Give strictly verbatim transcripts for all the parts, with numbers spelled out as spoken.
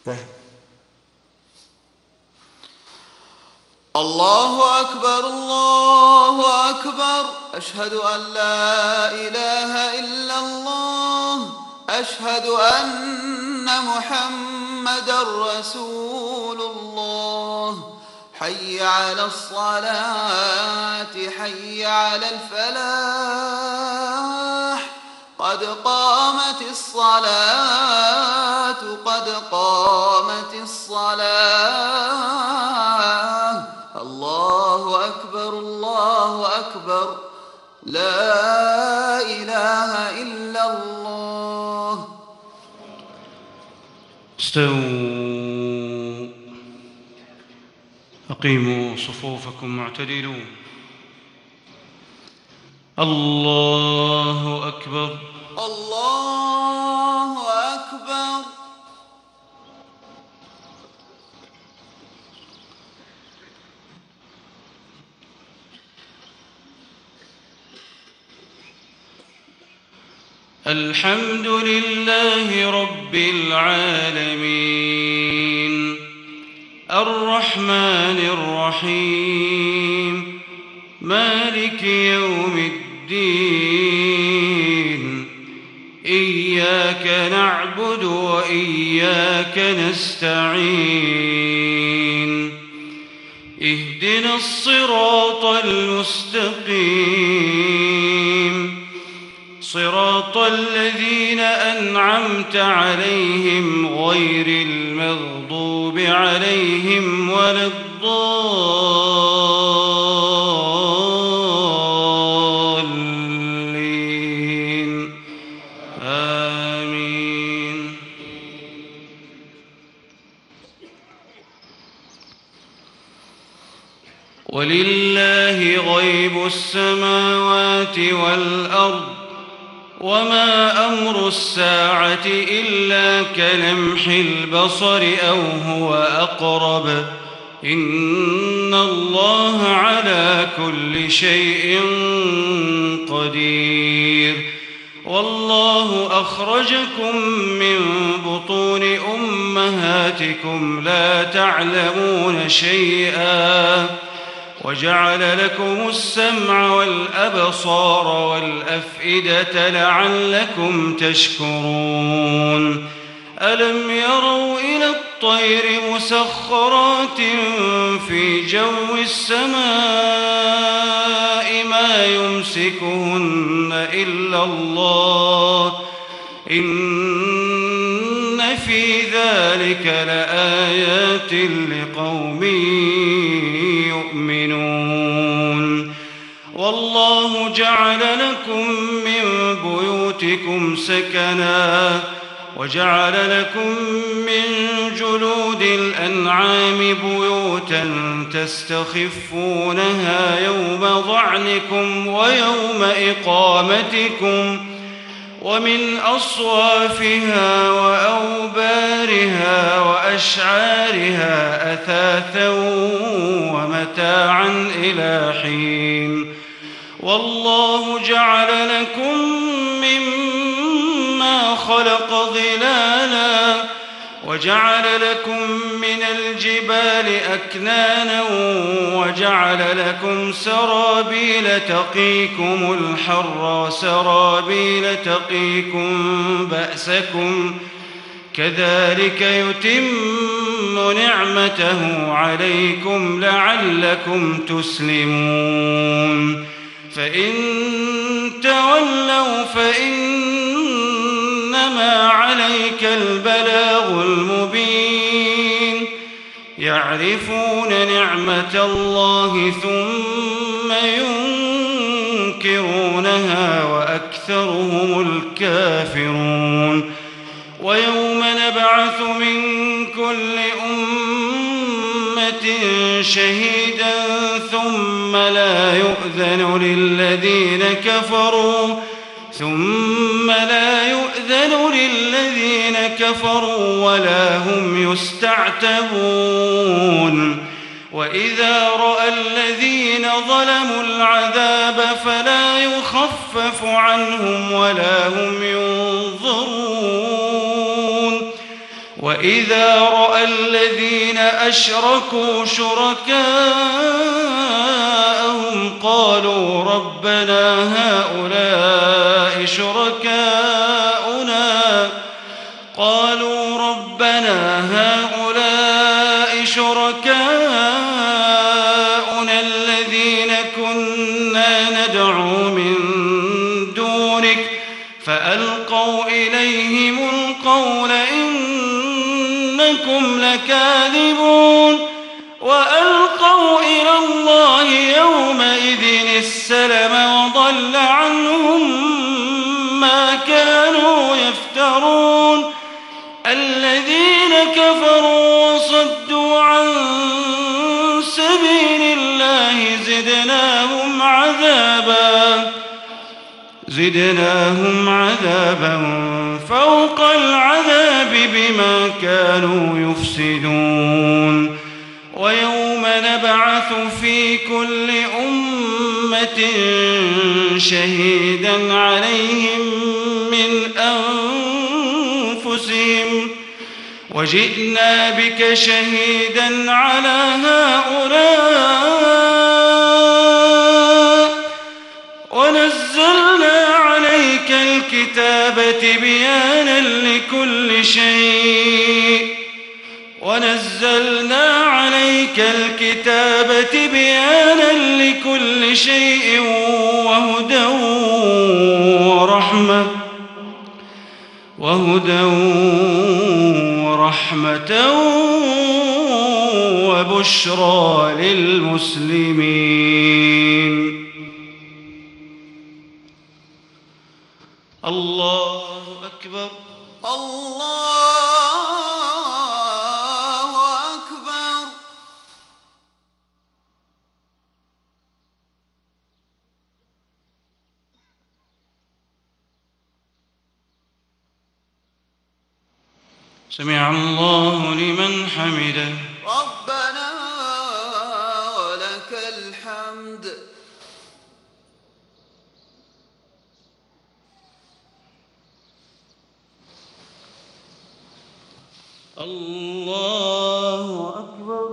فهم. الله أكبر الله أكبر أشهد أن لا إله إلا الله أشهد أن محمدًا رسول الله حي على الصلاة حي على الفلاح قد قامت الصلاة قد قامت الصلاة الله أكبر الله أكبر لا إله إلا الله. استووا أقيموا صفوفكم معتدلون. الله أكبر الله أكبر. الحمد لله رب العالمين الرحمن الرحيم مالك يوم الدين إياك نعبد وإياك نستعين اهدنا الصراط المستقيم صراط الذين أنعمت عليهم غير المغضوب عليهم ولا الضالين آمين. ولله غيب السماوات والأرض وما أمر الساعة إلا كلمح البصر أو هو أقرب إن الله على كل شيء قدير. والله أخرجكم من بطون أمهاتكم لا تعلمون شيئا وجعل لكم السمع والأبصار والأفئدة لعلكم تشكرون. ألم يروا إلى الطير مسخرات في جو السماء ما يمسكهن إلا الله إن في ذلك لآيات لقوم يؤمنون. والله جعل لكم من بيوتكم سكنا وجعل لكم من جلود الأنعام بيوتا تستخفونها يوم ظعنكم ويوم إقامتكم ومن أصوافها وأوبارها وأشعارها أثاثا ومتاعا إلى حين. والله جعل لكم مما خلق ظلالا وجعل لكم من الجبال أكنانا وجعل لكم سرابيل تقيكم الحر وسرابيل تقيكم بأسكم كذلك يتم نعمته عليكم لعلكم تسلمون. فإن تولوا فإنما عليك البلاغ المبين. يعرفون نعمة الله ثم ينكرونها وأكثرهم الكافرون. ويوم نبعث من كل أمة شهيدا ثم لا يؤذن للذين كفروا ثم لا يؤذن للذين كفروا ولا هم يستعتبون. وإذا رأى الذين ظلموا العذاب فلا يخفف عنهم ولا هم ينظرون وإذا رأى الذين أشركوا شركاءهم قالوا ربنا هؤلاء شركاؤنا قالوا ربنا هؤلاء شركاؤنا الذين كنا ندعو من دونك فألقوا إليهم القول إنكم لكاذبون وألقوا إلى الله يومئذ السلم وضل عنهم ما كانوا يفترون الذين كفروا وصدوا عن سبيل الله زدناهم عذابا زدناهم عذابا فوق العذاب بما كانوا يفسدون ويوم نبعث في كل أمة شهيدا عليهم من أنفسهم وجئنا بك شهيدا على هؤلاء ونزلنا عليك الكتاب تبيانا لكل شيء ونزلنا عليك الكتاب تبيانا لكل شيء وهدى ورحمة وهدى ورحمة وبشرى للمسلمين. الله أكبر الله أكبر. سمع الله لمن حمده ربنا ولك الحمد. الله أكبر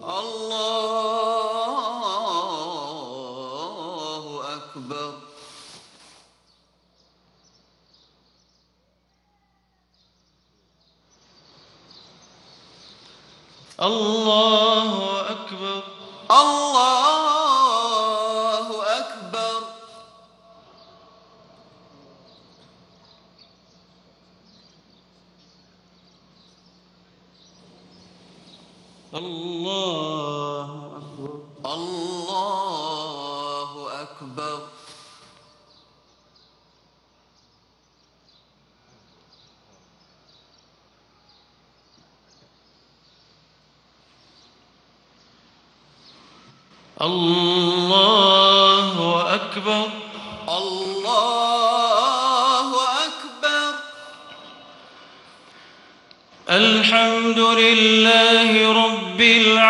الله أكبر. الله أكبر الله أكبر. الله أكبر الله أكبر. الله أكبر الله أكبر. الحمد لله رب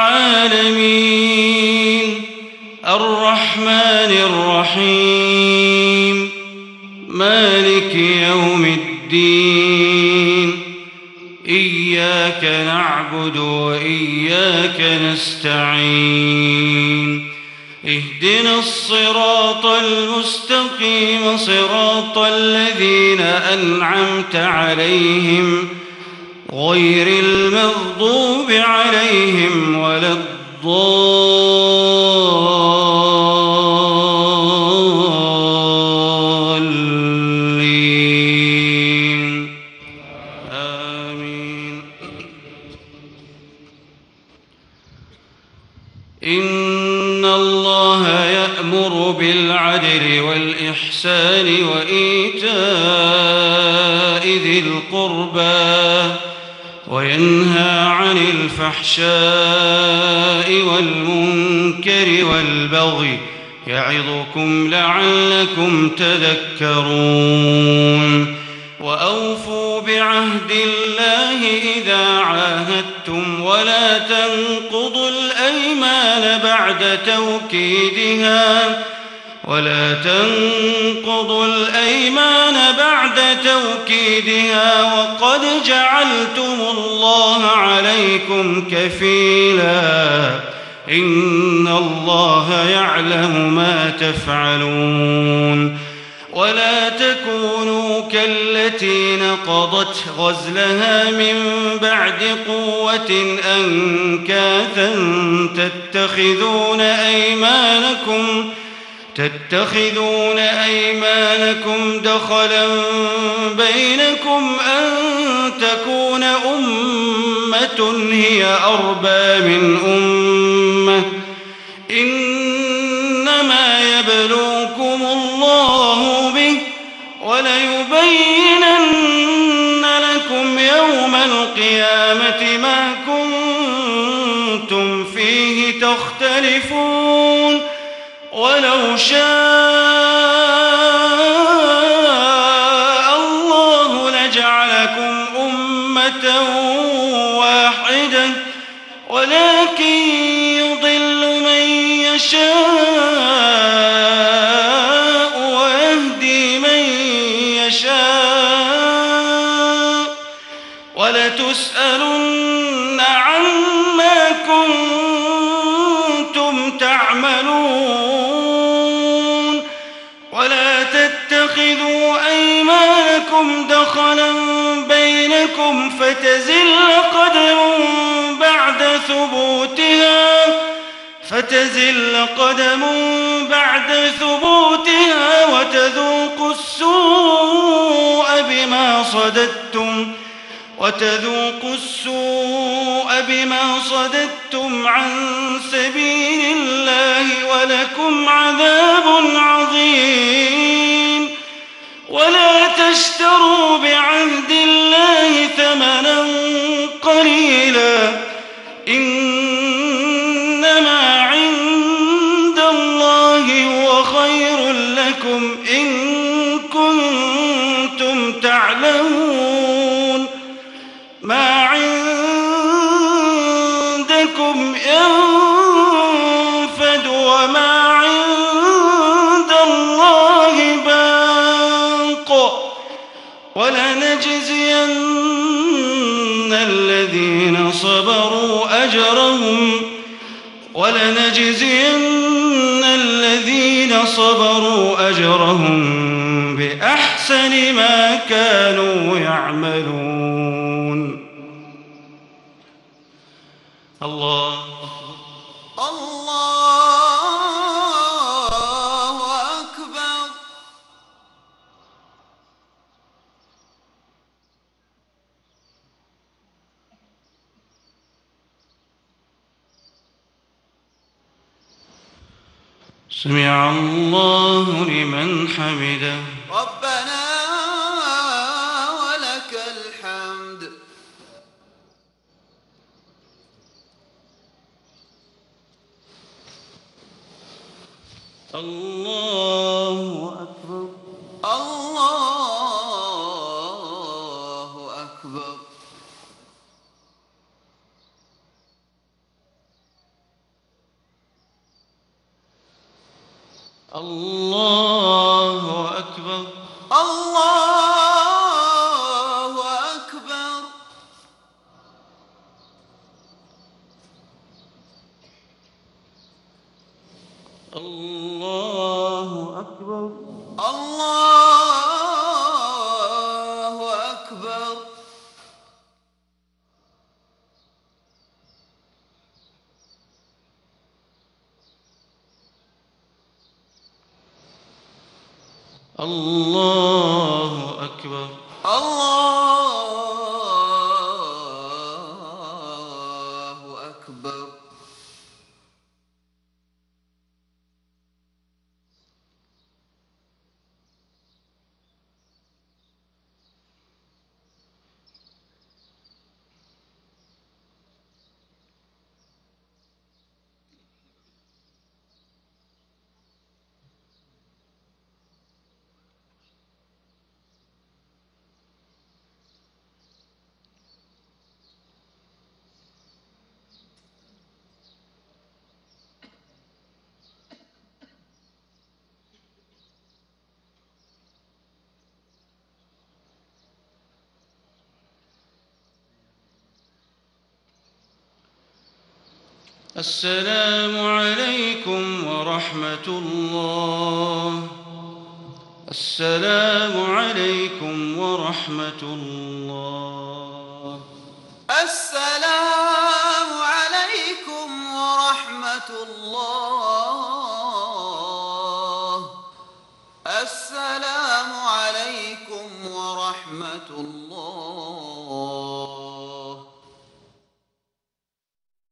العالمين الرحمن الرحيم مالك يوم الدين إياك نعبد وإياك نستعين اهدنا الصراط المستقيم صراط الذين أنعمت عليهم غير المغضوب عليهم ولا الضالين آمين. إن الله يأمر بالعدل والإحسان وإيتاء ذي القربى وينهى عن الفحشاء والمنكر والبغي يعظكم لعلكم تذكرون. وأوفوا بعهد الله إذا عاهدتم ولا تنقضوا الأيمان بعد توكيدها ولا تنقضوا الأيمان بعد توكيدها وقد جعلتم الله عليكم كفيلا إن الله يعلم ما تفعلون ولا تكونوا كالتي نقضت غزلها من بعد قوة أنكاثا تتخذون أيمانكم تتخذون أيمانكم دخلا بينكم أن تكون أمة هي أربى من أمة إنما يبلوكم الله به وليبينن لكم يوم القيامة ما كنتم فيه تختلفون ولو شاء الله لجعلكم أمة واحدة ولكن يضل من يشاء ويهدي من يشاء ولتسألن عما كنتم تعملون ولا تتخذوا أيمانكم دخلا بينكم فتزل قدم بعد ثبوتها فتزل قدم بعد ثبوتها وتذوقوا السوء بما صددتم وتذوقوا السوء بما صددتم عن سبيل الله ولكم عذاب عظيم ولا تشتروا بعهد الله ثمنا قليلا إنما عند الله هو خير لكم إن كنتم تعلمون ما عندكم ينفد وما عند الله باق ولنجزين الذين صبروا أجرهم ولنجزين الذين صبروا أجرهم بأحسن ما كانوا يعملون. الله الله أكبر. سمع الله لمن حمده. ربنا ولك الحمد. الله أكبر. الله أكبر. الله أكبر. الله أكبر. الله أكبر. الله أكبر. الله أكبر. الله أكبر. السلام عليكم ورحمة الله. السلام عليكم ورحمة الله. السلام عليكم ورحمة الله. السلام عليكم ورحمة الله.